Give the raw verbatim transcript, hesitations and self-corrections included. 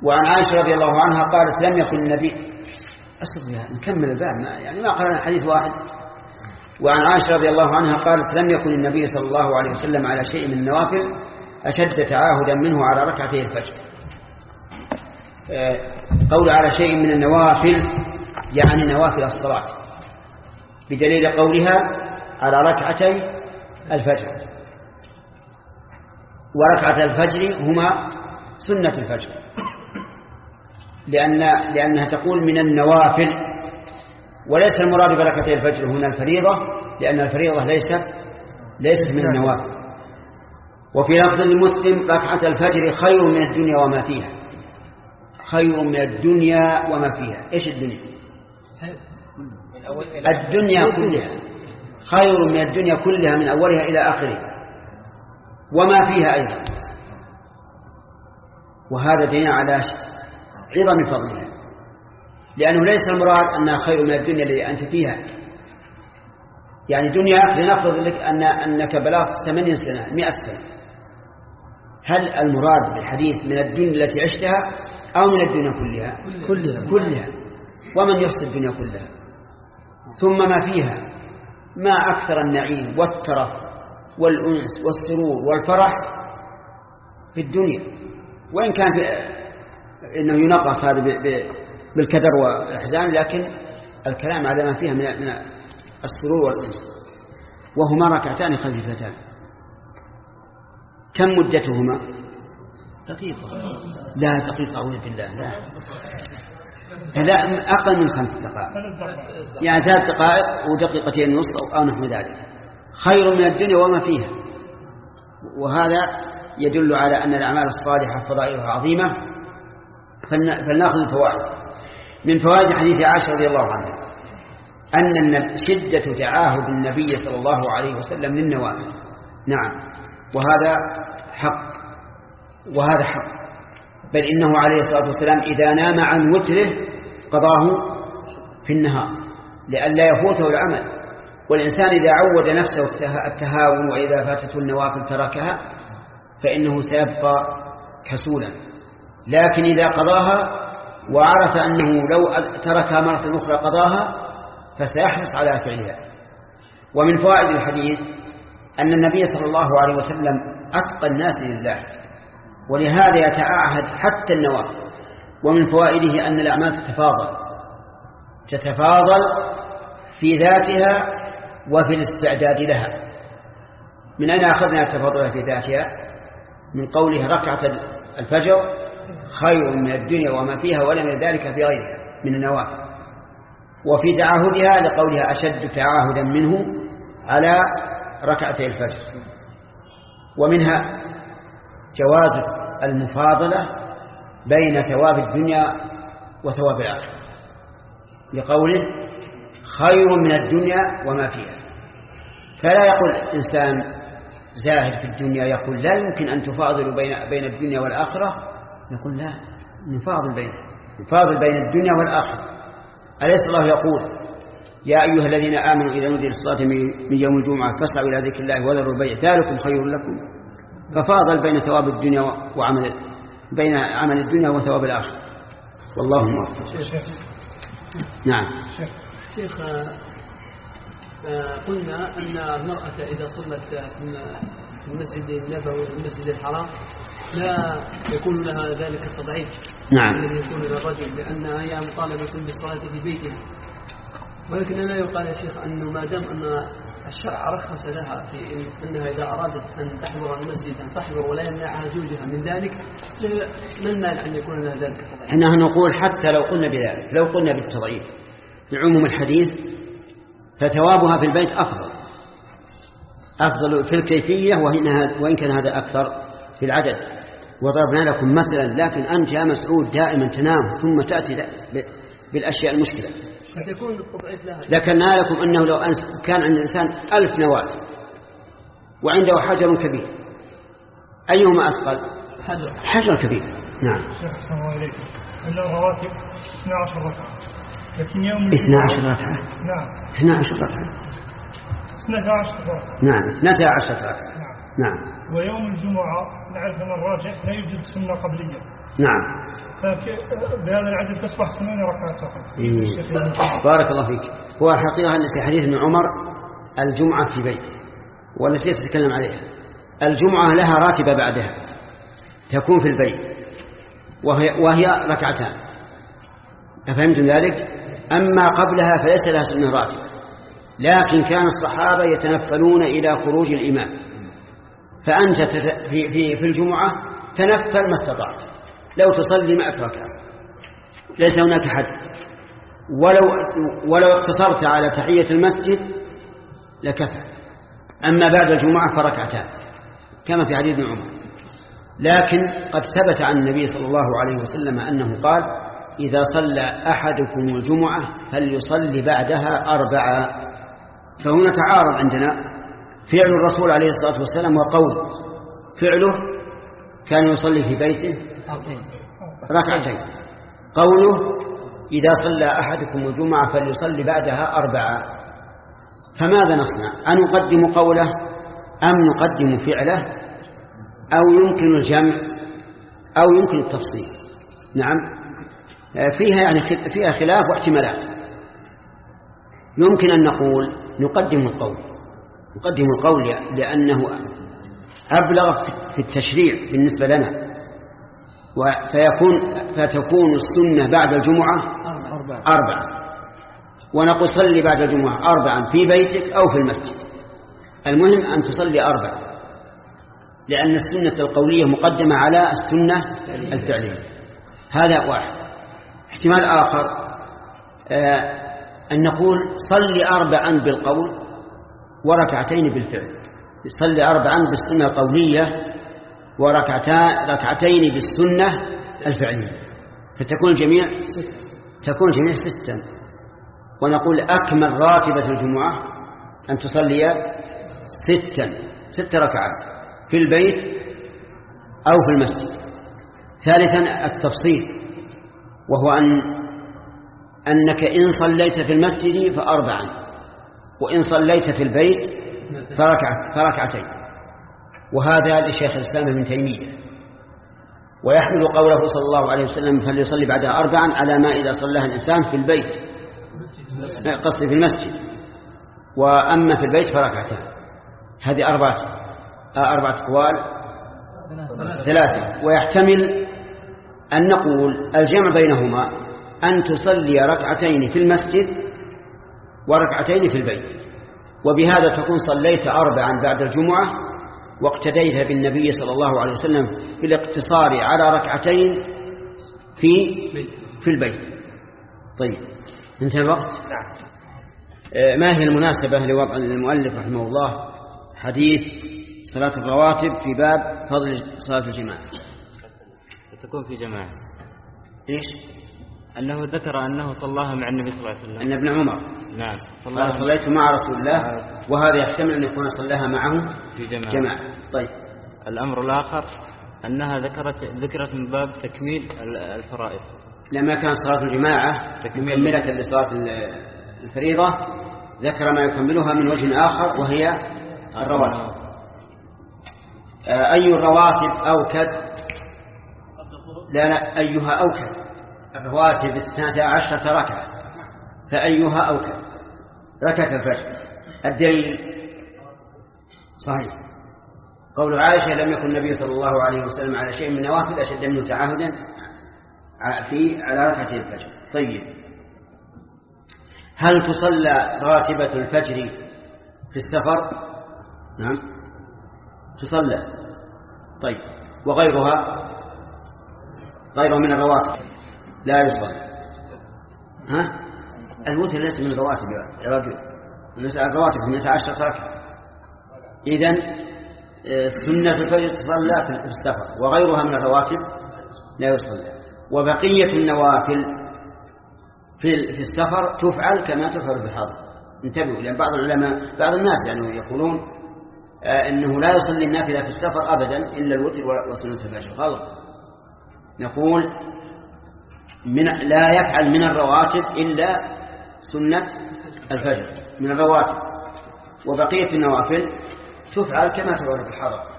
وعن عائشة رضي الله عنها قالت لم يكن النبي أصبر نكمل الباب يعني ما قرأنا حديث واحد. وعن عائشة رضي الله عنها قالت لم يكن النبي صلى الله عليه وسلم على شيء من النوافل أشد تعاهدا منه على ركعتي الفجر. قول على شيء من النوافل يعني نوافل الصلاة، بدليل قولها على ركعتي الفجر، وركعة الفجر هما سنة الفجر، لأن لأنها تقول من النوافل، وليس المراد بركعتي الفجر هنا الفريضة، لأن الفريضة ليست ليست من النوافل. وفي لفظ المسلم ركعة الفجر خير من الدنيا وما فيها، خير من الدنيا وما فيها. إيش الدنيا؟ الدنيا كلها خير من الدنيا كلها من أولها إلى آخرها وما فيها أيضا، وهذا دليل على عظم فضلها، لأنه ليس المراد أنها خير من الدنيا التي أنت فيها. يعني دنيا لنفرض لك أن أنك بلغت ثمانين سنة مئة سنة، هل المراد بالحديث من الدنيا التي عشتها أو من الدنيا كلها؟ كلها, كلها. ومن يحصي الدنيا كلها ثم ما فيها، ما أكثر النعيم والترف والأنس والسرور والفرح في الدنيا، وإن كان إنه ينقص هذا بالكدر والإحزان، لكن الكلام على ما فيها من السرور والأنس. وهما ركعتان خفيفتان. كم مدتهما؟ دقيقة. لا دقيقة أعوذ بالله، لا لا أقل من خمس دقائق، يعني ثلاث دقائق ودقيقتين ونصف أو نحو ذلك، خير من الدنيا وما فيها. وهذا يدل على أن الأعمال الصالحة فضائلها عظيمة. فلنأخذ الفوائد. من فوائد حديث عائشة رضي الله عنها أن شدة تعاهد النبي صلى الله عليه وسلم للنوافل. نعم، وهذا حق، وهذا حق، بل إنه عليه الصلاة والسلام إذا نام عن وتره قضاه في النهار لئلا يفوته العمل. والإنسان إذا عود نفسه التهاون وإذا فاتته النوافل تركها فإنه سيبقى كسولا. لكن إذا قضاها وعرف أنه لو تركها مرة أخرى قضاها فسيحرص على فعلها. ومن فوائد الحديث أن النبي صلى الله عليه وسلم أتقى الناس لله، ولهذا يتعاهد حتى النوافل. ومن فوائده أن الأعمال تتفاضل تتفاضل في ذاتها وفي الاستعداد لها. من أين أخذنا التفاضل في ذاتها؟ من قوله ركعة الفجر خير من الدنيا وما فيها ولا من ذلك في غيرها من النوافل. وفي تعاهدها لقولها أشد تعاهدا منه على ركعتي الفجر. ومنها جواز المفاضلة بين ثواب الدنيا وثواب الآخرة لقوله خير من الدنيا وما فيها. فلا يقول إنسان زاهد في الدنيا يقول لا يمكن أن تفاضل بين بين الدنيا والآخرة، نقول لا، نفاضل بين نفاضل بين الدنيا والآخرة. أليس الله يقول يا أيها الذين آمنوا إذا نودي للصلاة من يوم الجمعة فاسعوا إلى ذكر الله وذروا البيع ذلكم خير لكم. ففاضل بين ثواب الدنيا وعمل بين عمل الدنيا وثواب الآخرة، والله موفق. نعم شيخ، قلنا أن المرأة إذا صلت في المسجد النبوي والمسجد الحرام لا يكون لها ذلك التضعيف نعم الذي يكون للرجل، لأنها هي مطالبة بالصلاة في بيتها. ولكن لا يقال يا شيخ أنه ما دام أن الشرع رخص لها في أنها إذا أرادت أن تحضر المسجد أن تحضر ولا يمنعها زوجها من ذلك، من مانع أن يكون لها ذلك التضعيف؟ إحنا نقول حتى لو قلنا بذلك، لو قلنا بالتضعيف بعموم الحديث فثوابها في البيت أفضل أفضل في الكيفية وإن كان هذا أكثر في العدد. وضربنا لكم مثلا، لكن أنت يا مسعود دائما تنام ثم تأتي بالأشياء المشكلة. ذكرنا لكم أنه لو كان عند الإنسان ألف نواة وعنده حجر كبير أيهما أثقل؟ حجر حجر كبير. نعم. السلام عليكم. إن الرواتب اثنا عشر ركعة، لكن يوم اثنا عشر ركعة. نعم اثنا عشر ركعة. اثنا عشر ركعة. نعم اثنا عشر ركعة. نعم. ويوم الجمعة نعرف أن الراجح لا يوجد سنة قبلية. نعم. بهذا العدد تصبح ثمان ركعات. إيه. بارك الله فيك. هو الحقيقة أن في حديث ابن عمر الجمعة في بيته ونسيت أتكلم عليها. الجمعة لها راتبة بعدها تكون في البيت وهي, وهي ركعتان، أفهمتم ذلك؟ أما قبلها فليس لها سنة راتبة، لكن كان الصحابة يتنفلون إلى خروج الإمام، فأنت في, في, في الجمعة تنفل ما استطعت، لو تصلي مئة ركعة ليس هناك حد، ولو, ولو اقتصرت على تحية المسجد لكفى. أما بعد الجمعة فركعتان كما في حديث ابن عمر. لكن قد ثبت عن النبي صلى الله عليه وسلم أنه قال إذا صلى أحدكم الجمعة فليصلي بعدها أربعة. فهنا تعارض عندنا فعل الرسول عليه الصلاة والسلام وقول فعله كان يصلي في بيته ركعتين، قوله إذا صلى أحدكم الجمعة فليصلي بعدها أربعة. فماذا نصنع؟ أنقدم قوله أم نقدم فعله، أو يمكن الجمع أو يمكن التفصيل؟ نعم فيها يعني فيها خلاف واحتمالات. يمكن أن نقول نقدم القول نقدم القول لأنه أبلغ في التشريع بالنسبة لنا، فيكون فتكون السنة بعد الجمعة أربعة، ونقول صلي بعد الجمعة أربعا في بيتك أو في المسجد، المهم أن تصلي أربعا، لأن السنة القولية مقدمة على السنة الفعلية. هذا واحد. احتمال آخر آه أن نقول صلي أربعا بالقول وركعتين بالفعل، صلي أربعا بالسنة القولية وركعتين بالسنة الفعلية، فتكون الجميع تكون الجميع ستا. ونقول أكمل راتبة الجمعة أن تصلي ستا ست ركعات في البيت أو في المسجد. ثالثا التفصيل، وهو أن أنك إن صليت في المسجد فأربعا، وإن صليت في البيت فركعة فركعتين. وهذا لشيخ الإسلام ابن تيمية، ويحمل قوله صلى الله عليه وسلم فليصلي بعدها أربعا على ما إذا صلىها الإنسان في البيت، قصدي في المسجد، وأما في البيت فركعتان. هذه أربعة أربعة أقوال ثلاثة. ويحتمل أن نقول الجمع بينهما أن تصلي ركعتين في المسجد وركعتين في البيت، وبهذا تكون صليت أربعا بعد الجمعة واقتديت بالنبي صلى الله عليه وسلم في الاقتصار على ركعتين في في البيت. طيب انتهى الوقت. ما هي المناسبة لوضع المؤلف رحمه الله حديث صلاة الرواتب في باب فضل صلاة الجماعة؟ تكون في جماعة. إيش؟ أنه ذكر أنه صلاها مع النبي صلى الله عليه وسلم. أن ابن عمر نعم قال صليت مع رسول الله، وهذا يحتمل أن يكون صلاها معه في جماعة. جماعة. طيب الأمر الآخر أنها ذكرت ذكرت من باب تكميل الفرائض، لما كان صلاة الجماعة مكملة لصلاة الفريضة ذكر ما يكملها من وجه آخر وهي الرواتب. أي الرواتب أوكد؟ لا لا أيها أوكد؟ الرواتب اثنتا عشرة ركعة، فأيها أوكد؟ ركعة الفجر. الدليل صحيح قول عائشة لم يكن النبي صلى الله عليه وسلم على شيء من النوافل أشد منه تعاهدا في على ركعة الفجر. طيب هل تصلى راتبة الفجر في السفر؟ نعم تصلى. طيب وغيرها غيرها من الرواتب لا يصلى. ها الوتر ليس من الرواتب يا رجل، نسأل الرواتب اثنتا عشرة ركعة. إذن سنة الفجر تصلى في السفر، وغيرها من الرواتب لا يصلى. وبقية النوافل في السفر تفعل كما تفعل في الحضر. انتبهوا، لأن بعض العلماء بعض الناس يعني يقولون أنه لا يصلي النافلة في السفر أبدا إلا الوتر وسنة الفجر. غلط. نقول من لا يفعل من الرواتب إلا سنة الفجر من الرواتب، وبقية النوافل تفعل كما تفعل في الحضر.